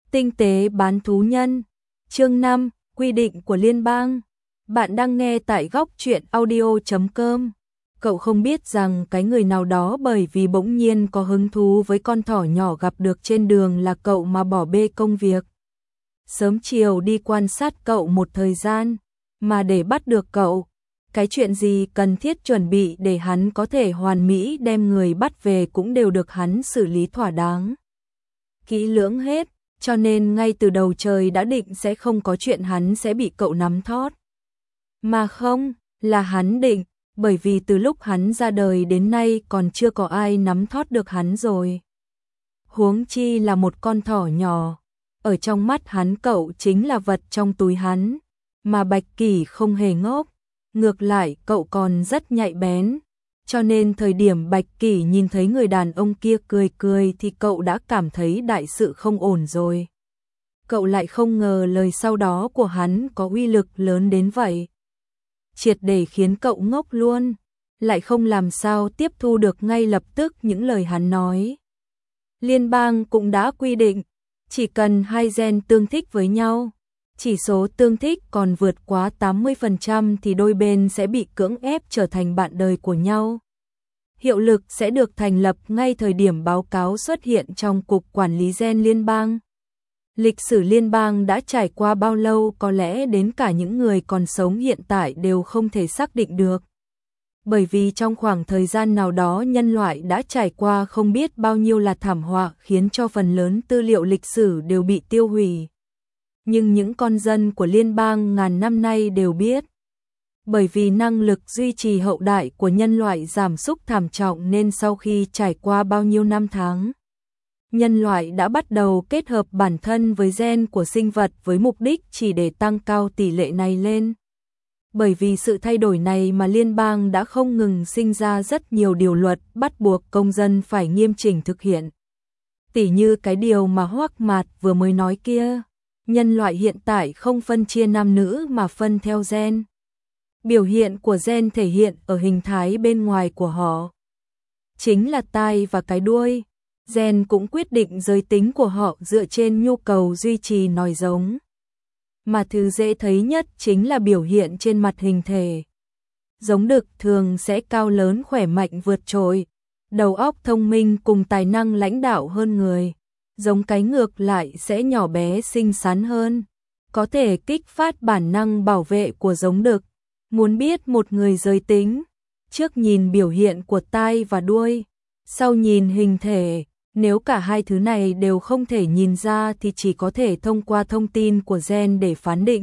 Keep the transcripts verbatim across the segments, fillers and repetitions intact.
Tinh tế bán thú nhân. Chương năm, quy định của liên bang. Bạn đang nghe tại góc truyện audio chấm com. Cậu không biết rằng cái người nào đó bởi vì bỗng nhiên có hứng thú với con thỏ nhỏ gặp được trên đường là cậu mà bỏ bê công việc. Sớm chiều đi quan sát cậu một thời gian, mà để bắt được cậu, cái chuyện gì cần thiết chuẩn bị để hắn có thể hoàn mỹ đem người bắt về cũng đều được hắn xử lý thỏa đáng. Kỹ lưỡng hết, cho nên ngay từ đầu trời đã định sẽ không có chuyện hắn sẽ bị cậu nắm thót. Mà không, là hắn định, bởi vì từ lúc hắn ra đời đến nay còn chưa có ai nắm thót được hắn rồi. Huống chi là một con thỏ nhỏ, ở trong mắt hắn cậu chính là vật trong túi hắn, mà Bạch Kỳ không hề ngốc, ngược lại cậu còn rất nhạy bén. Cho nên thời điểm Bạch Kỳ nhìn thấy người đàn ông kia cười cười thì cậu đã cảm thấy đại sự không ổn rồi. Cậu lại không ngờ lời sau đó của hắn có uy lực lớn đến vậy. Triệt để khiến cậu ngốc luôn, lại không làm sao tiếp thu được ngay lập tức những lời hắn nói. Liên bang cũng đã quy định, chỉ cần hai gen tương thích với nhau, chỉ số tương thích còn vượt quá tám mươi phần trăm thì đôi bên sẽ bị cưỡng ép trở thành bạn đời của nhau. Hiệu lực sẽ được thành lập ngay thời điểm báo cáo xuất hiện trong Cục Quản lý Gen Liên bang. Lịch sử liên bang đã trải qua bao lâu có lẽ đến cả những người còn sống hiện tại đều không thể xác định được. Bởi vì trong khoảng thời gian nào đó nhân loại đã trải qua không biết bao nhiêu là thảm họa khiến cho phần lớn tư liệu lịch sử đều bị tiêu hủy. Nhưng những con dân của liên bang ngàn năm nay đều biết. Bởi vì năng lực duy trì hậu đại của nhân loại giảm sút thảm trọng nên sau khi trải qua bao nhiêu năm tháng, nhân loại đã bắt đầu kết hợp bản thân với gen của sinh vật với mục đích chỉ để tăng cao tỷ lệ này lên. Bởi vì sự thay đổi này mà liên bang đã không ngừng sinh ra rất nhiều điều luật bắt buộc công dân phải nghiêm chỉnh thực hiện. Tỉ như cái điều mà Hoắc Mạt vừa mới nói kia, nhân loại hiện tại không phân chia nam nữ mà phân theo gen. Biểu hiện của gen thể hiện ở hình thái bên ngoài của họ, chính là tai và cái đuôi. Gen cũng quyết định giới tính của họ dựa trên nhu cầu duy trì nòi giống. Mà thứ dễ thấy nhất chính là biểu hiện trên mặt hình thể. Giống đực thường sẽ cao lớn khỏe mạnh vượt trội, đầu óc thông minh cùng tài năng lãnh đạo hơn người. Giống cái ngược lại sẽ nhỏ bé xinh xắn hơn, có thể kích phát bản năng bảo vệ của giống đực. Muốn biết một người giới tính, trước nhìn biểu hiện của tai và đuôi, sau nhìn hình thể. Nếu cả hai thứ này đều không thể nhìn ra thì chỉ có thể thông qua thông tin của gen để phán định.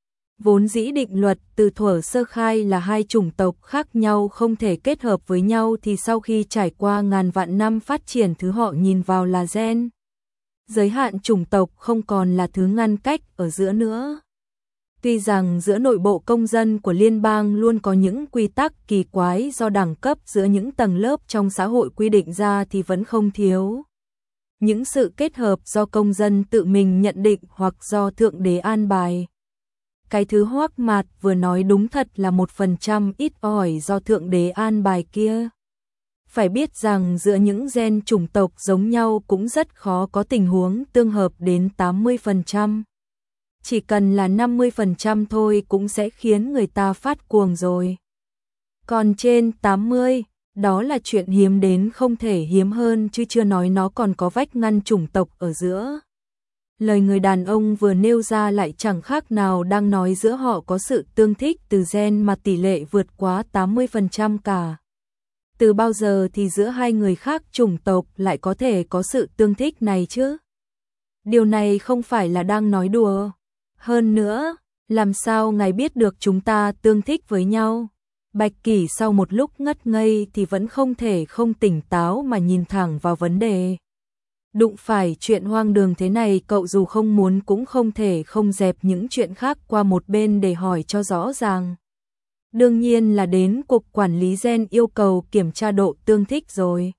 Vốn dĩ định luật từ thuở sơ khai là hai chủng tộc khác nhau không thể kết hợp với nhau thì sau khi trải qua ngàn vạn năm phát triển thứ họ nhìn vào là gen. Giới hạn chủng tộc không còn là thứ ngăn cách ở giữa nữa. Tuy rằng giữa nội bộ công dân của liên bang luôn có những quy tắc kỳ quái do đẳng cấp giữa những tầng lớp trong xã hội quy định ra thì vẫn không thiếu những sự kết hợp do công dân tự mình nhận định hoặc do Thượng Đế an bài. Cái thứ Hoắc Mạt vừa nói đúng thật là một phần trăm ít ỏi do Thượng Đế an bài kia. Phải biết rằng giữa những gen chủng tộc giống nhau cũng rất khó có tình huống tương hợp đến tám mươi phần trăm. Chỉ cần là năm mươi phần trăm thôi cũng sẽ khiến người ta phát cuồng rồi. Còn trên tám mươi, đó là chuyện hiếm đến không thể hiếm hơn chứ chưa nói nó còn có vách ngăn chủng tộc ở giữa. Lời người đàn ông vừa nêu ra lại chẳng khác nào đang nói giữa họ có sự tương thích từ gen mà tỷ lệ vượt quá tám mươi phần trăm cả. Từ bao giờ thì giữa hai người khác chủng tộc lại có thể có sự tương thích này chứ? Điều này không phải là đang nói đùa. Hơn nữa, làm sao ngài biết được chúng ta tương thích với nhau? Bạch Kỳ sau một lúc ngất ngây thì vẫn không thể không tỉnh táo mà nhìn thẳng vào vấn đề. Đụng phải chuyện hoang đường thế này cậu dù không muốn cũng không thể không dẹp những chuyện khác qua một bên để hỏi cho rõ ràng. Đương nhiên là đến Cục Quản lý Gen yêu cầu kiểm tra độ tương thích rồi.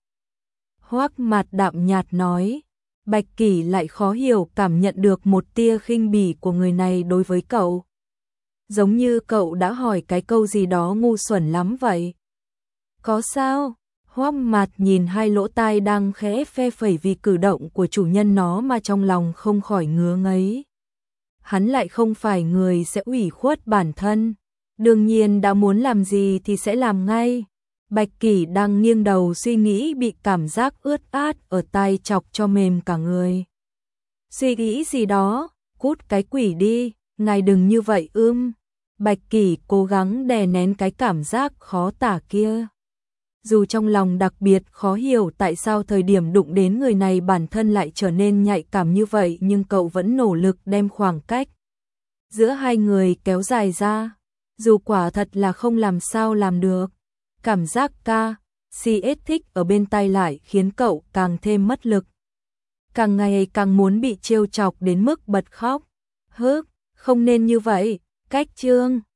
Hoắc Mạt đạm nhạt nói. Bạch Kỳ lại khó hiểu cảm nhận được một tia khinh bỉ của người này đối với cậu. Giống như cậu đã hỏi cái câu gì đó ngu xuẩn lắm vậy. Có sao? Hoắc Mạt nhìn hai lỗ tai đang khẽ phe phẩy vì cử động của chủ nhân nó mà trong lòng không khỏi ngứa ngấy. Hắn lại không phải người sẽ ủy khuất bản thân, đương nhiên đã muốn làm gì thì sẽ làm ngay. Bạch Kỷ đang nghiêng đầu suy nghĩ bị cảm giác ướt át ở tai chọc cho mềm cả người. Suy nghĩ gì đó, cút cái quỷ đi, ngài đừng như vậy ưm. Bạch Kỷ cố gắng đè nén cái cảm giác khó tả kia. Dù trong lòng đặc biệt khó hiểu tại sao thời điểm đụng đến người này bản thân lại trở nên nhạy cảm như vậy, nhưng cậu vẫn nỗ lực đem khoảng cách giữa hai người kéo dài ra. Dù quả thật là không làm sao làm được, cảm giác ca, si ết thích ở bên tai lại khiến cậu càng thêm mất lực. Càng ngày càng muốn bị trêu chọc đến mức bật khóc. Hức, không nên như vậy, cách trương.